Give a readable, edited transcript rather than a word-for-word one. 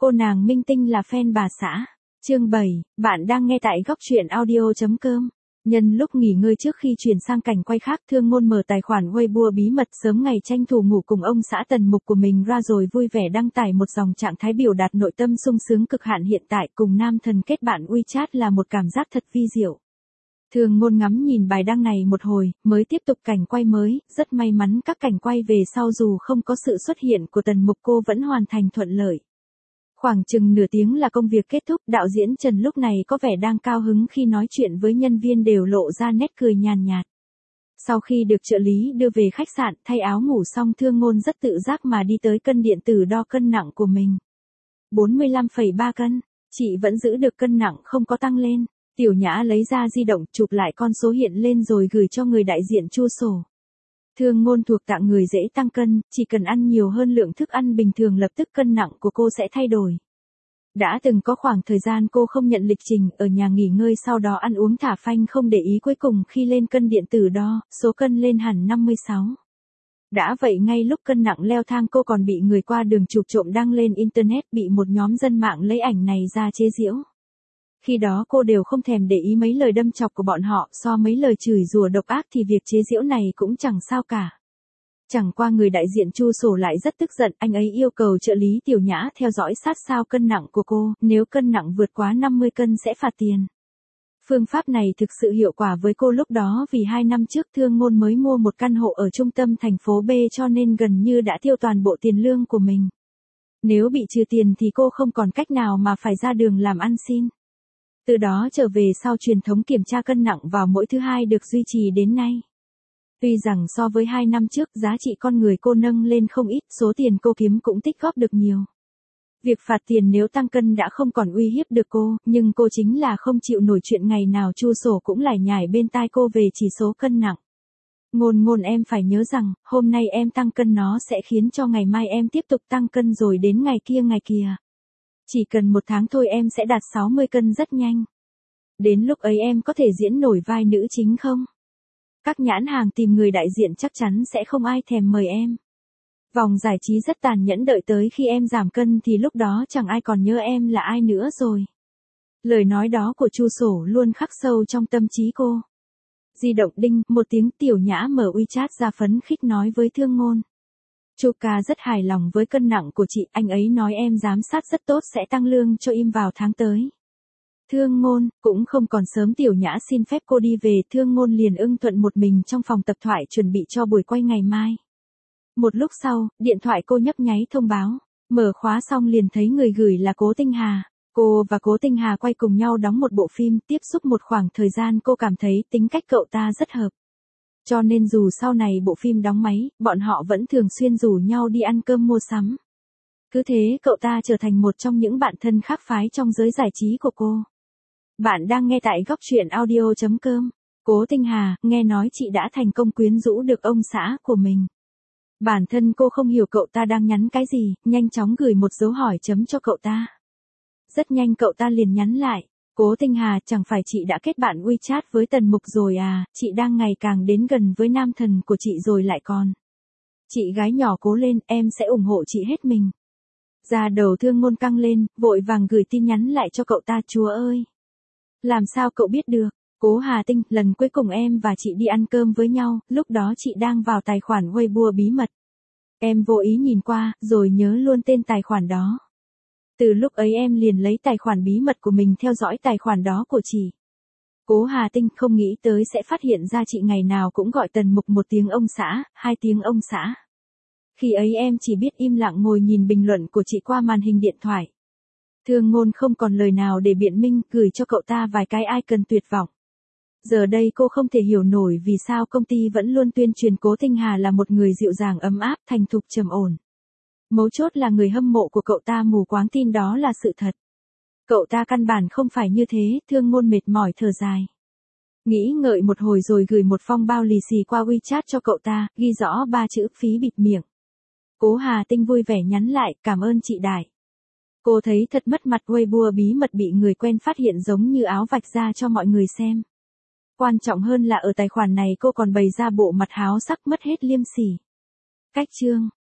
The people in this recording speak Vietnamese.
Cô nàng minh tinh là fan bà xã. Chương 7, bạn đang nghe tại góc truyện audio.com. Nhân lúc nghỉ ngơi trước khi chuyển sang cảnh quay khác, Thương Ngôn mở tài khoản Weibo bí mật sớm ngày tranh thủ ngủ cùng ông xã Tần Mục của mình ra rồi vui vẻ đăng tải một dòng trạng thái biểu đạt nội tâm sung sướng cực hạn hiện tại cùng nam thần kết bạn WeChat là một cảm giác thật vi diệu. Thương Ngôn ngắm nhìn bài đăng này một hồi, mới tiếp tục cảnh quay mới, rất may mắn các cảnh quay về sau dù không có sự xuất hiện của Tần Mục cô vẫn hoàn thành thuận lợi. Khoảng chừng nửa tiếng là công việc kết thúc, đạo diễn Trần lúc này có vẻ đang cao hứng khi nói chuyện với nhân viên đều lộ ra nét cười nhàn nhạt. Sau khi được trợ lý đưa về khách sạn, thay áo ngủ xong, Thương Ngôn rất tự giác mà đi tới cân điện tử đo cân nặng của mình. 45,3 cân, chị vẫn giữ được cân nặng không có tăng lên. Tiểu Nhã lấy ra di động chụp lại con số hiện lên rồi gửi cho người đại diện Chu sổ. Thương Ngôn thuộc dạng người dễ tăng cân, chỉ cần ăn nhiều hơn lượng thức ăn bình thường lập tức cân nặng của cô sẽ thay đổi. Đã từng có khoảng thời gian cô không nhận lịch trình, ở nhà nghỉ ngơi sau đó ăn uống thả phanh không để ý, cuối cùng khi lên cân điện tử đo, số cân lên hẳn 56. Đã vậy ngay lúc cân nặng leo thang cô còn bị người qua đường chụp trộm đăng lên internet, bị một nhóm dân mạng lấy ảnh này ra chế giễu. Khi đó cô đều không thèm để ý mấy lời đâm chọc của bọn họ, so mấy lời chửi rủa độc ác thì việc chế giễu này cũng chẳng sao cả. Chẳng qua người đại diện Chu sổ lại rất tức giận, anh ấy yêu cầu trợ lý Tiểu Nhã theo dõi sát sao cân nặng của cô, nếu cân nặng vượt quá 50 cân sẽ phạt tiền. Phương pháp này thực sự hiệu quả với cô lúc đó vì 2 năm trước Thương Ngôn mới mua một căn hộ ở trung tâm thành phố B cho nên gần như đã tiêu toàn bộ tiền lương của mình. Nếu bị trừ tiền thì cô không còn cách nào mà phải ra đường làm ăn xin. Từ đó trở về sau truyền thống kiểm tra cân nặng vào mỗi thứ hai được duy trì đến nay. Tuy rằng so với 2 năm trước giá trị con người cô nâng lên không ít, số tiền cô kiếm cũng tích góp được nhiều. Việc phạt tiền nếu tăng cân đã không còn uy hiếp được cô, nhưng cô chính là không chịu nổi chuyện ngày nào Chu sổ cũng lải nhải bên tai cô về chỉ số cân nặng. Ngôn em phải nhớ rằng, hôm nay em tăng cân nó sẽ khiến cho ngày mai em tiếp tục tăng cân rồi đến ngày kia. Chỉ cần 1 tháng thôi em sẽ đạt 60 cân rất nhanh. Đến lúc ấy em có thể diễn nổi vai nữ chính không? Các nhãn hàng tìm người đại diện chắc chắn sẽ không ai thèm mời em. Vòng giải trí rất tàn nhẫn, đợi tới khi em giảm cân thì lúc đó chẳng ai còn nhớ em là ai nữa rồi. Lời nói đó của Chu sổ luôn khắc sâu trong tâm trí cô. Di động đinh, một tiếng, Tiểu Nhã mở WeChat ra phấn khích nói với Thương Ngôn. Chu ca rất hài lòng với cân nặng của chị, anh ấy nói em giám sát rất tốt sẽ tăng lương cho im vào tháng tới. Thương Ngôn, cũng không còn sớm, Tiểu Nhã xin phép cô đi về, Thương Ngôn liền ưng thuận một mình trong phòng tập thoại chuẩn bị cho buổi quay ngày mai. Một lúc sau, điện thoại cô nhấp nháy thông báo, mở khóa xong liền thấy người gửi là Cố Tinh Hà. Cô và Cố Tinh Hà quay cùng nhau đóng một bộ phim, tiếp xúc một khoảng thời gian cô cảm thấy tính cách cậu ta rất hợp. Cho nên dù sau này bộ phim đóng máy, bọn họ vẫn thường xuyên rủ nhau đi ăn cơm mua sắm. Cứ thế cậu ta trở thành một trong những bạn thân khác phái trong giới giải trí của cô. Bạn đang nghe tại góc truyện audio.com. Cố Tinh Hà, nghe nói chị đã thành công quyến rũ được ông xã của mình. Bản thân cô không hiểu cậu ta đang nhắn cái gì, nhanh chóng gửi một dấu hỏi chấm cho cậu ta. Rất nhanh cậu ta liền nhắn lại. Cố Tinh Hà, chẳng phải chị đã kết bạn WeChat với Tần Mục rồi à, chị đang ngày càng đến gần với nam thần của chị rồi lại còn. Chị gái nhỏ cố lên, em sẽ ủng hộ chị hết mình. Da đầu Thương Ngôn căng lên, vội vàng gửi tin nhắn lại cho cậu ta, chúa ơi. Làm sao cậu biết được? Cố Hà Tinh, lần cuối cùng em và chị đi ăn cơm với nhau, lúc đó chị đang vào tài khoản Weibo bí mật. Em vô ý nhìn qua, rồi nhớ luôn tên tài khoản đó. Từ lúc ấy em liền lấy tài khoản bí mật của mình theo dõi tài khoản đó của chị. Cố Hà Tinh, không nghĩ tới sẽ phát hiện ra chị ngày nào cũng gọi Tần Mục 1 tiếng ông xã, 2 tiếng ông xã. Khi ấy em chỉ biết im lặng ngồi nhìn bình luận của chị qua màn hình điện thoại. Thương Ngôn không còn lời nào để biện minh, gửi cho cậu ta vài cái icon tuyệt vọng. Giờ đây cô không thể hiểu nổi vì sao công ty vẫn luôn tuyên truyền Cố Tinh Hà là một người dịu dàng ấm áp, thành thục trầm ổn. Mấu chốt là người hâm mộ của cậu ta mù quáng tin đó là sự thật. Cậu ta căn bản không phải như thế, Thương Ngôn mệt mỏi thở dài. Nghĩ ngợi một hồi rồi gửi một phong bao lì xì qua WeChat cho cậu ta, ghi rõ 3 chữ phí bịt miệng. Cố Hà Tinh vui vẻ nhắn lại, cảm ơn chị Đại. Cô thấy thật mất mặt, Weibo bí mật bị người quen phát hiện giống như áo vạch ra cho mọi người xem. Quan trọng hơn là ở tài khoản này cô còn bày ra bộ mặt háo sắc mất hết liêm sỉ. Cách chương